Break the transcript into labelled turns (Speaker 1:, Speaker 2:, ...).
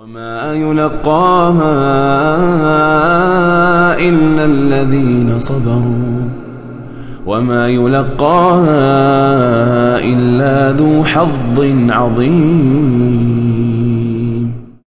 Speaker 1: وما يلقاها إلا الذين صبروا وما يلقاها إلا ذو حظ عظيم.